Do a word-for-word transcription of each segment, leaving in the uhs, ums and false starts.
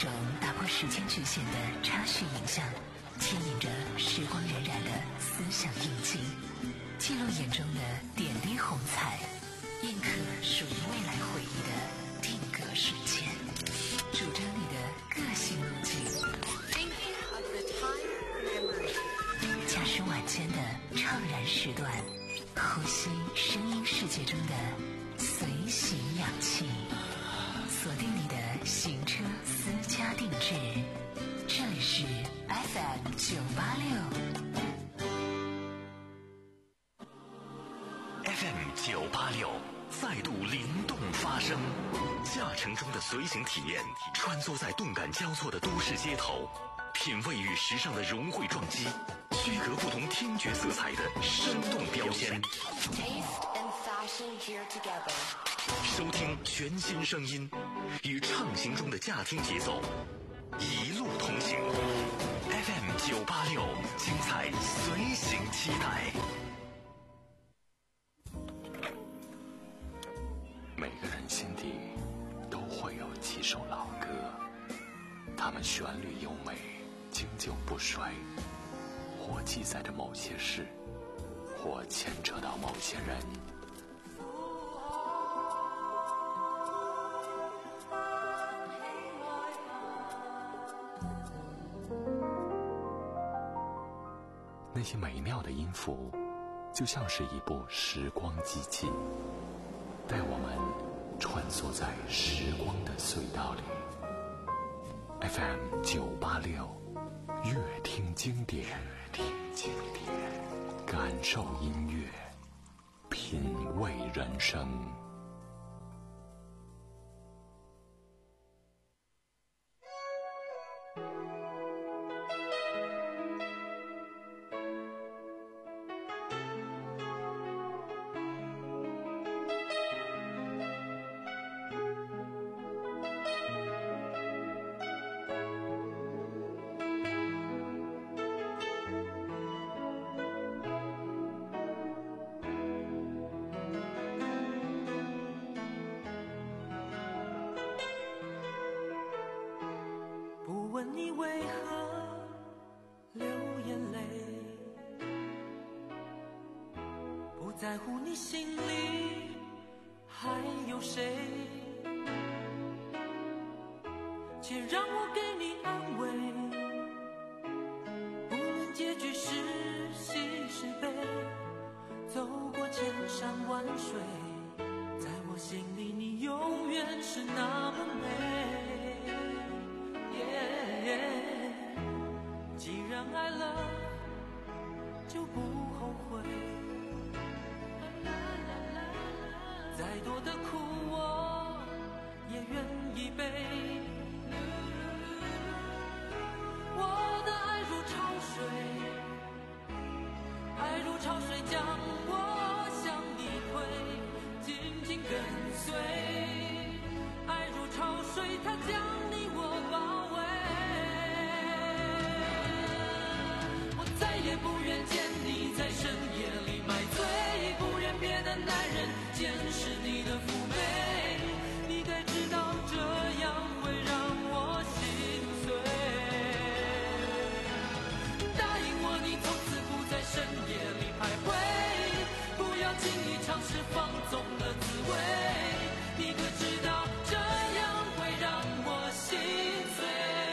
种打破时间局限的插叙影像，牵引着时光荏苒的思想印记，记录眼中的点滴红彩，印刻属于未来回忆的定格瞬间，主张你的个性路径。驾驶晚间的怅然时段，呼吸声音世界中的随行氧气，锁定你的行车私家定制，这里是 F M 九八六 F M 九八六再度灵动发声，驾乘中的随行体验，穿梭在动感交错的都市街头，品味与时尚的融汇撞击，区隔不同听觉色彩的生动标签。收听全新声音，与畅行中的驾听节奏，一路同行。F M 九八六，精彩随行期待。 每个人心底都会有几首老歌，它们旋律优美，经久不衰，或记载着某些事，或牵扯到某些人。那些美妙的音符，就像是一部时光机器，带我们穿梭在时光的隧道里。F M 九八六，乐听经典，乐听经典，感受音乐，品味人生。 你为何流眼泪？不在乎你心里还有谁？且让我给你安慰，不论结局是喜是悲，走过千山万水，在我心里你永远是那么美。既然爱了就不后悔，再多的苦我也愿意背。我的爱如潮水，爱如潮水将我向你推，紧紧跟随。爱如潮水，它将你我包围。也不愿见你在深夜里买醉，不愿别的男人见识你的妩媚，你该知道这样会让我心碎。答应我你从此不在深夜里徘徊，不要轻易尝试放纵的滋味，你可知道这样会让我心碎。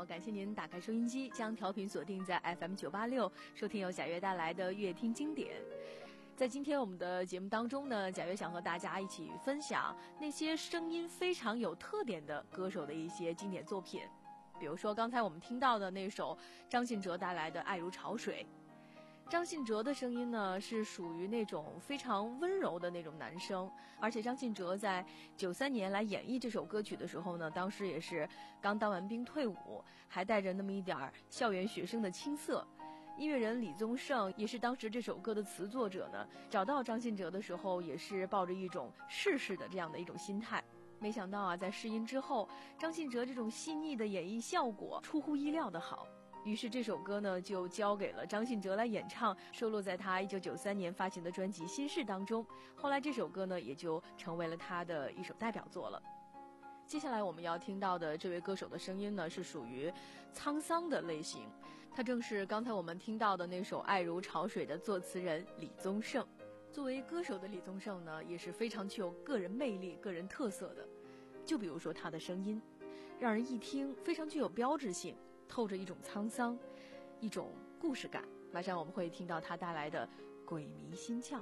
好，感谢您打开收音机，将调频锁定在 F M 九八六，收听由贾悦带来的乐听经典。在今天我们的节目当中呢，贾悦想和大家一起分享那些声音非常有特点的歌手的一些经典作品。比如说刚才我们听到的那首张信哲带来的《爱如潮水》。张信哲的声音呢是属于那种非常温柔的那种男声，而且张信哲在九三年来演绎这首歌曲的时候呢，当时也是刚当完兵退伍，还带着那么一点校园学生的青涩。音乐人李宗盛也是当时这首歌的词作者呢，找到张信哲的时候也是抱着一种试试的这样的一种心态。没想到啊，在试音之后，张信哲这种细腻的演绎效果出乎意料的好。于是这首歌呢就交给了张信哲来演唱，收录在他一九九三年发行的专辑《心事》当中。后来这首歌呢也就成为了他的一首代表作了。接下来我们要听到的这位歌手的声音呢是属于沧桑的类型，他正是刚才我们听到的那首《爱如潮水》的作词人李宗盛。作为歌手的李宗盛呢也是非常具有个人魅力、个人特色的。就比如说他的声音，让人一听非常具有标志性，透着一种沧桑，一种故事感。马上我们会听到他带来的鬼迷心窍。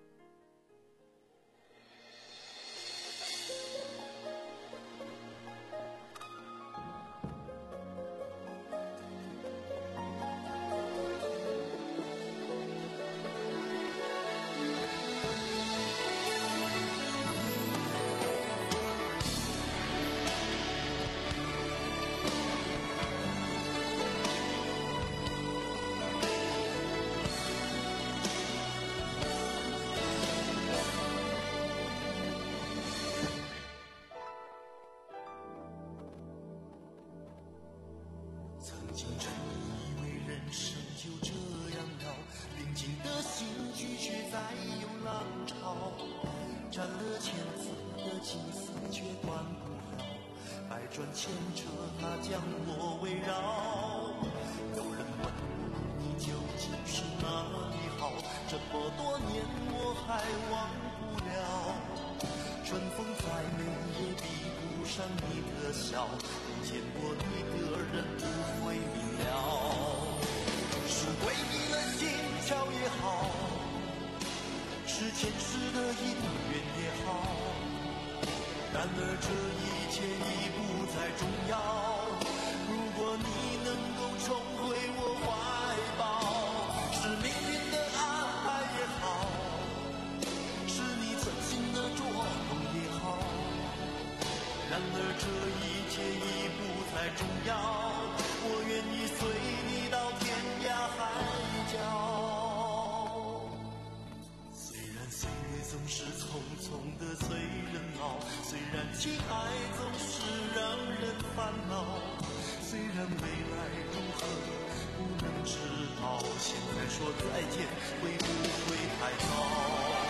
牵着它将我围绕，有人问我你究竟是哪里好，这么多年我还忘不了。春风再美也比不上你的笑，见过你的人不会明了。是鬼迷了心窍也好，是前世的因缘也好，然而这一切已不再重要。如果你能够重回我怀抱，是命运的安排也好，是你存心的捉弄也好，然而这一切已不再重要。我愿意随你到天涯海角。虽然岁月总是匆匆的催人老，虽然情爱总是让人烦恼，虽然未来如何不能知道，现在说再见会不会太早？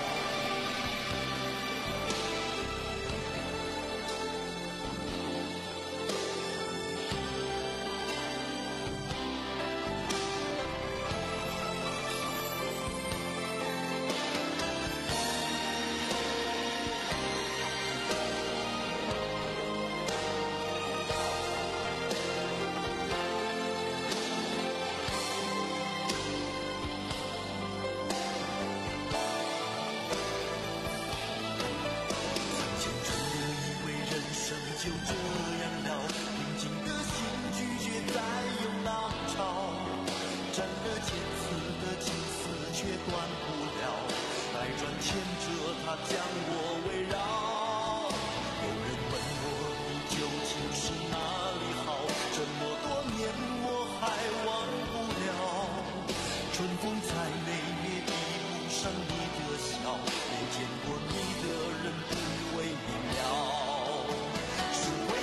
是为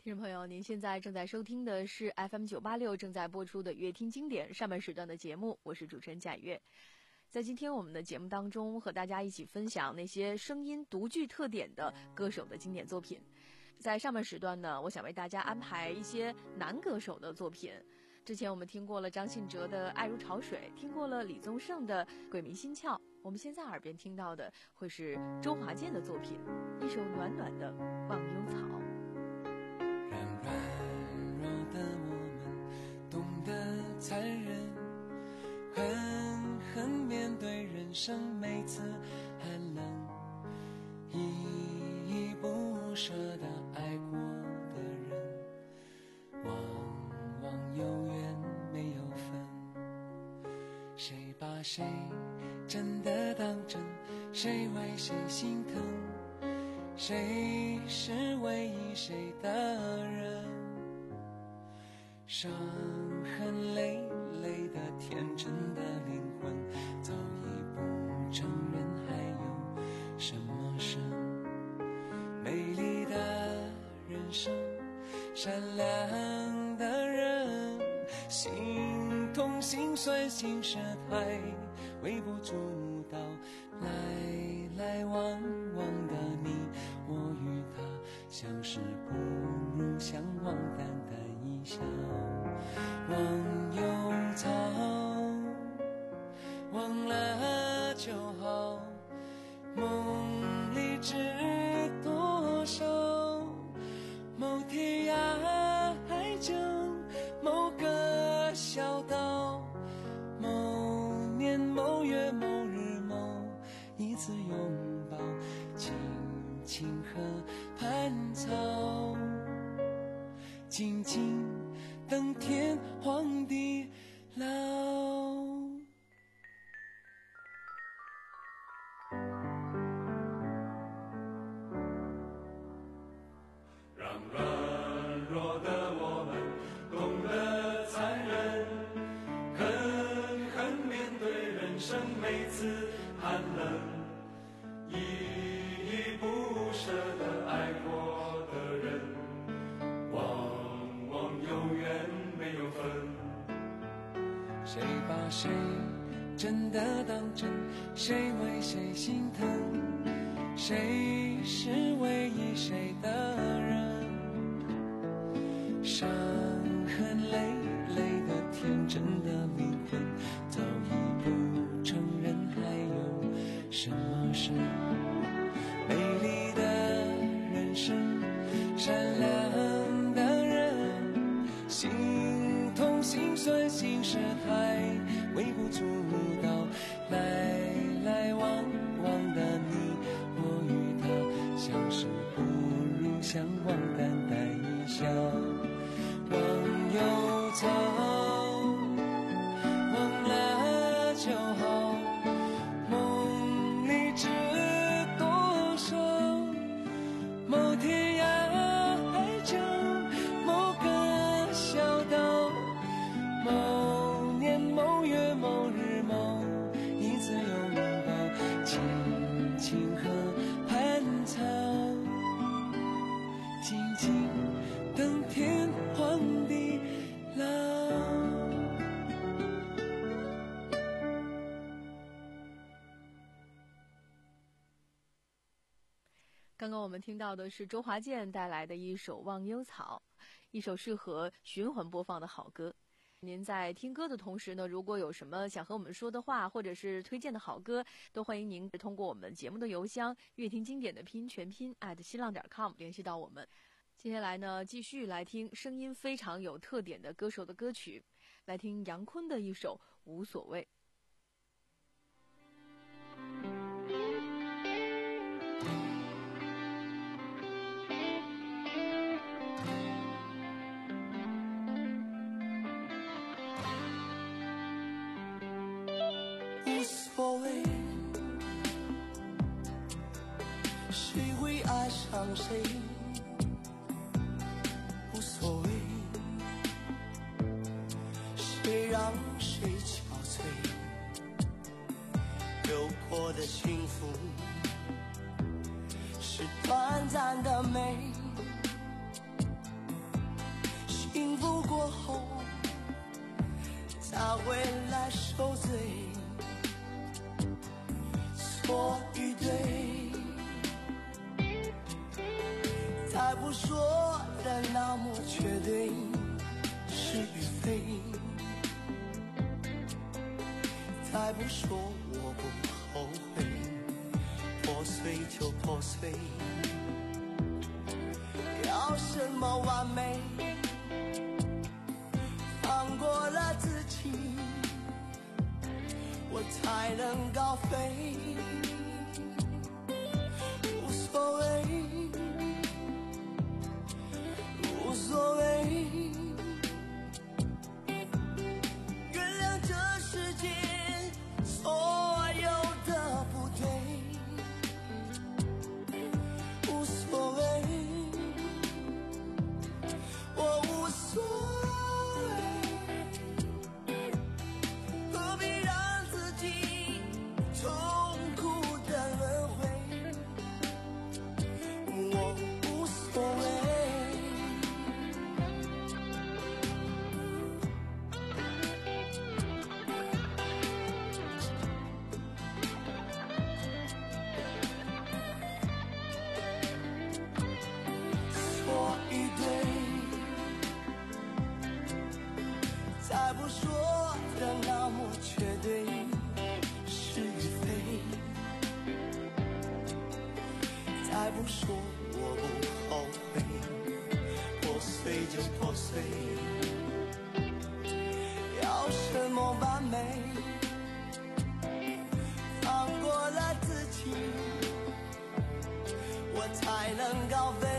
听众朋友，您现在正在收听的是 F M 九八六 正在播出的乐听经典上半时段的节目，我是主持人贾月。在今天我们的节目当中，和大家一起分享那些声音独具特点的歌手的经典作品。在上半时段呢，我想为大家安排一些男歌手的作品。之前我们听过了张信哲的《爱如潮水》，听过了李宗盛的《鬼迷心窍》，我们现在耳边听到的会是周华健的作品，一首暖暖的《忘忧草》。 让软弱的我们懂得残忍，狠狠面对人生每次寒冷，依依不舍的爱过的人，往往有缘没有分。谁把谁真的当真，谁为谁心疼，谁是唯一谁的人，伤痕累累的天真的灵魂，早已不承认还有什么生。美丽的人生，善良的人，心痛心酸心事太微不足道，来来往往的你我与他，相识不如相忘，淡淡一笑。忘忧草，忘了就好，梦里知多少，某天涯海角，某个小岛，某年某月某日某一次拥抱，青青河畔草，静静等天荒地老。 让软弱的我们懂得残忍，狠狠面对人生每次寒冷，依依不舍的爱过的人，往往有缘没有分。 谁把谁真的当真，谁为谁心疼，谁是唯一谁的人，伤痕累累的天真的灵魂，早已不承认还有什么生。美丽的人生，善良的人，心痛心酸心事太微不足道，来来往往的你我与他，相识不如相忘，淡淡一笑。忘忧草，忘了就好，梦里知多少，某天涯海角，某个小岛，某年某月某日某一次拥抱，青青河畔草，静静等天荒地老。 刚刚我们听到的是周华健带来的一首《忘忧草》，一首适合循环播放的好歌。您在听歌的同时呢，如果有什么想和我们说的话，或者是推荐的好歌，都欢迎您通过我们节目的邮箱乐听经典的拼音全拼 at 新浪点 com 联系到我们。接下来呢，继续来听声音非常有特点的歌手的歌曲，来听杨坤的一首《无所谓》。 无所谓，谁会爱上谁？无所谓，谁让谁憔悴？有过的幸福是短暂的美， 说的那么绝对是与非，再不说我不后悔，破碎就破碎，要什么完美？放过了自己，我才能高飞。无所谓，无所谓，原谅这世界所有的不对。无所谓，我无所谓，何必让自己痛苦的轮回？我无所谓。错与对，再不说的那么绝对是与非，再不说我不后悔，破碎就破碎，要什么完美？放过了自己，我才能高飞。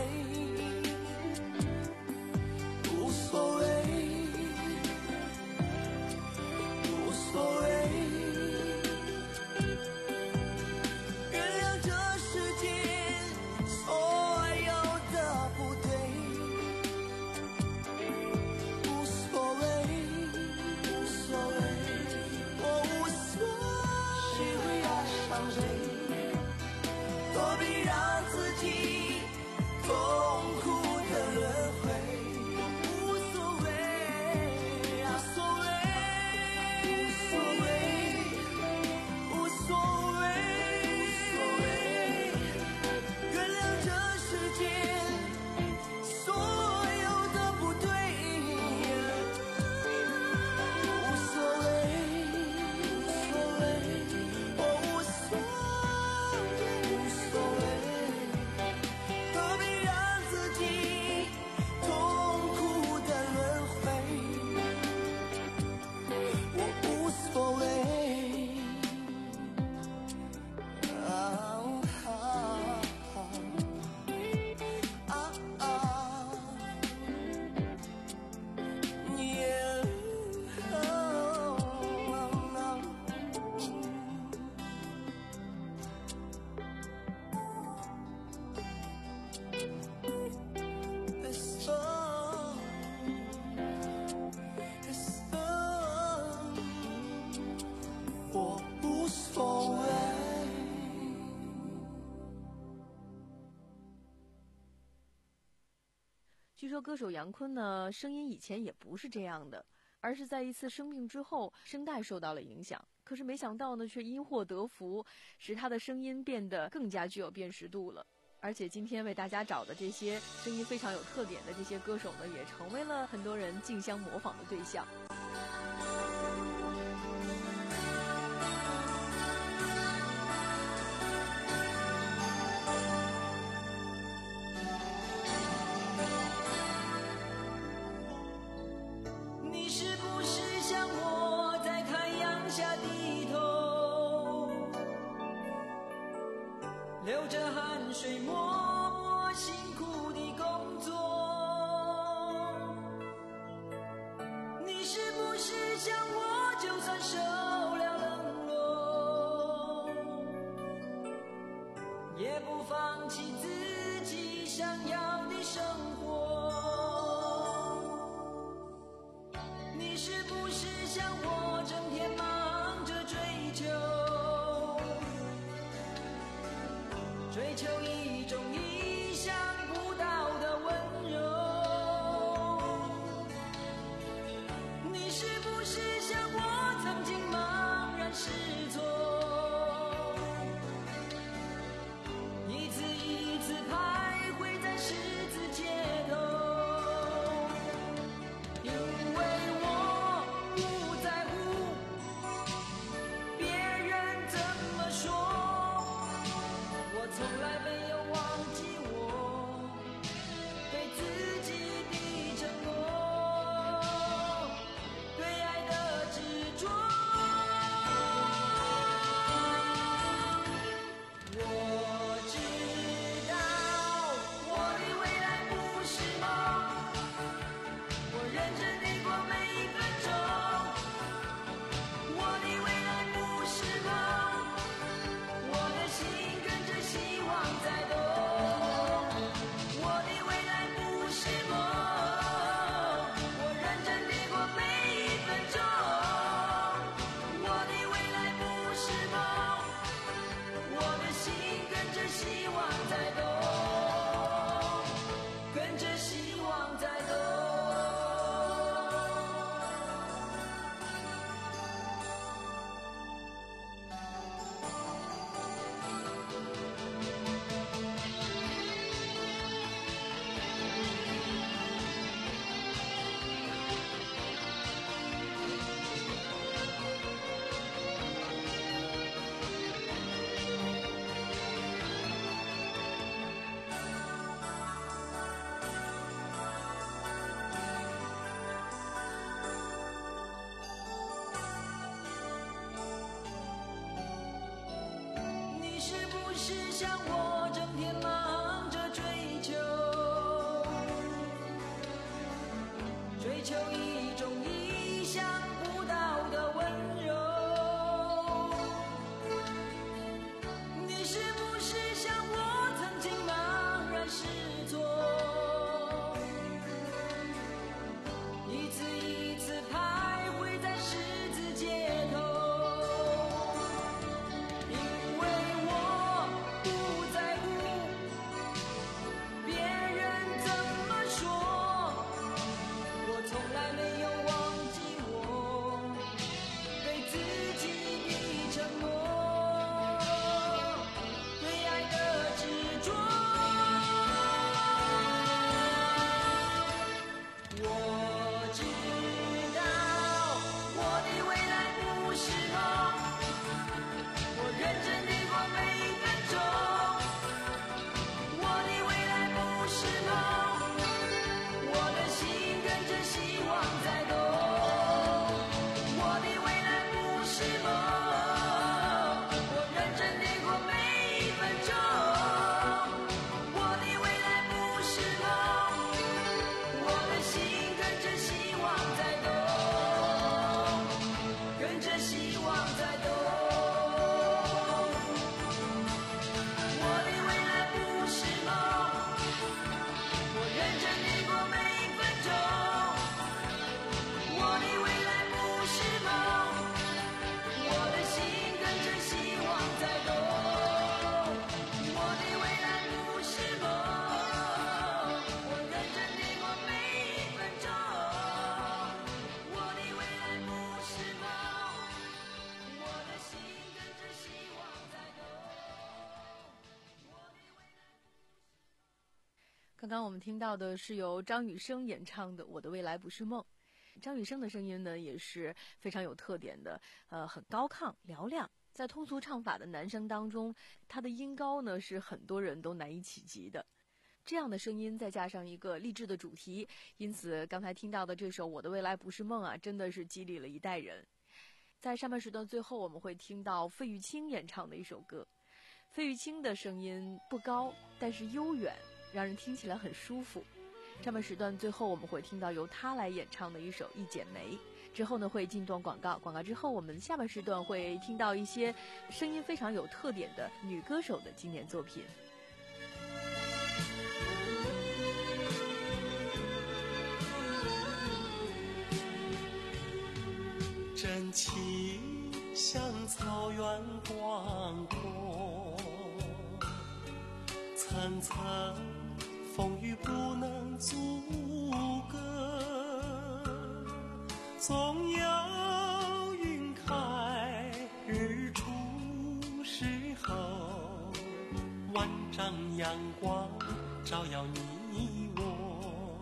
无所谓，无所谓，原谅这世界所有的不对。无所谓，无所谓，我无所谓，谁会爱上谁？何必让自己痛苦的轮回？无所谓，无所谓，无所谓，原谅这世界所有的不对。无所谓，无所谓，我无所谓，无所谓，何必让自己痛苦的轮回？我无所谓。啊啊啊啊耶It's all, it's all, 我无所谓。 据说歌手杨坤呢，声音以前也不是这样的，而是在一次生病之后，声带受到了影响。可是没想到呢，却因祸得福，使他的声音变得更加具有辨识度了。而且今天为大家找的这些声音非常有特点的这些歌手呢，也成为了很多人竞相模仿的对象。 你是不是像我在太阳下低头，流着汗水默默辛苦地工作？你是不是像我就算受了冷落，也不放弃自己想要的生活？你是不是像我整天忙着追求，追求一种意想不到的温柔？你是不是像我曾经茫然失措，一次一次徘徊在十字街像我整天忙着追求，追求一种意想不到的温柔。你是不是像我曾经茫然失措，一次一次徘徊在十字街头？因为我不在乎别人怎么说，我从来没有忘记我对自己的承诺，对爱的执着。我知道我的未来不是梦，我认真地过每一分钟。我的未来不是梦，我的心跟着希望在动。我的未来不是梦，我认真地过每一分钟。我的未来不是梦，我的心跟着希望在动，跟着希望在动。我的未来不是梦，我认真地过每一分钟。我的未来不是梦，我的心跟着希望在动。我的未来不是梦，我认真地过每一分钟。我的未来不是梦，我的心跟着希望在动。 刚刚我们听到的是由张雨生演唱的《我的未来不是梦》。张雨生的声音呢也是非常有特点的，呃，很高亢嘹亮。在通俗唱法的男声当中，他的音高呢是很多人都难以企及的。这样的声音再加上一个励志的主题，因此刚才听到的这首《我的未来不是梦》啊，真的是激励了一代人。在上半时段最后，我们会听到费玉清演唱的一首歌。费玉清的声音不高，但是悠远，让人听起来很舒服。上半时段最后我们会听到由他来演唱的一首《一剪梅》，之后呢会进段广告，广告之后我们下半时段会听到一些声音非常有特点的女歌手的经典作品。 真情像草原广阔，层层风雨不能阻隔，总有云开日出时候，万丈阳光照耀你我，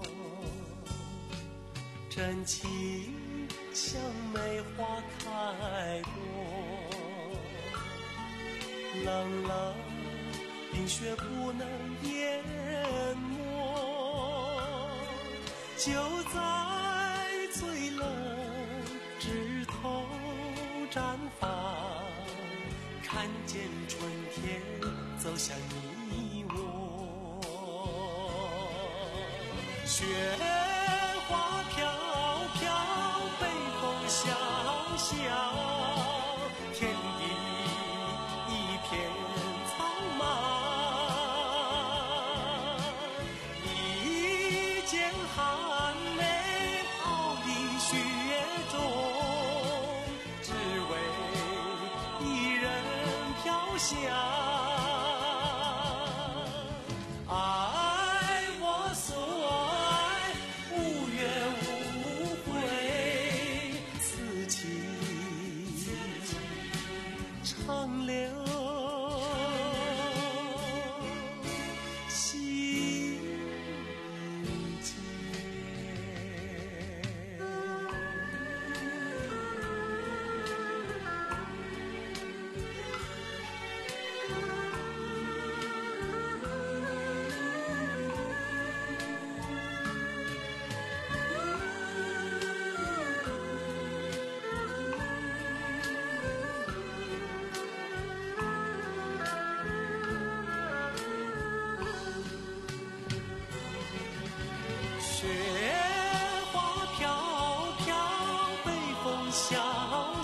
真情像梅花开过，冷冷冰雪不能淹没，就在最冷枝头绽放，看见春天走向你我，雪花飘飘北风萧萧，天地一片苍茫，一件寒梅泡于雪中，只为一人飘香。爱我所爱，无怨无悔，此情长留心间。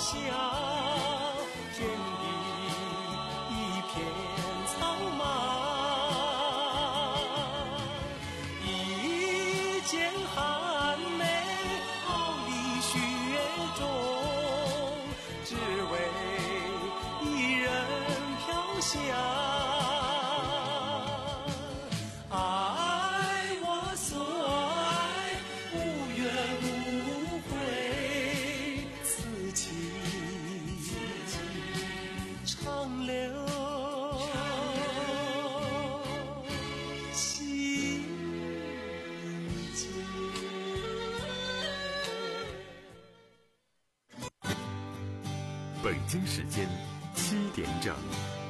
下，天地一片苍茫，一剪寒梅傲立雪中，只为一人飘香。爱我所爱，无怨无悔，此情长留心间。 北京时间七点整。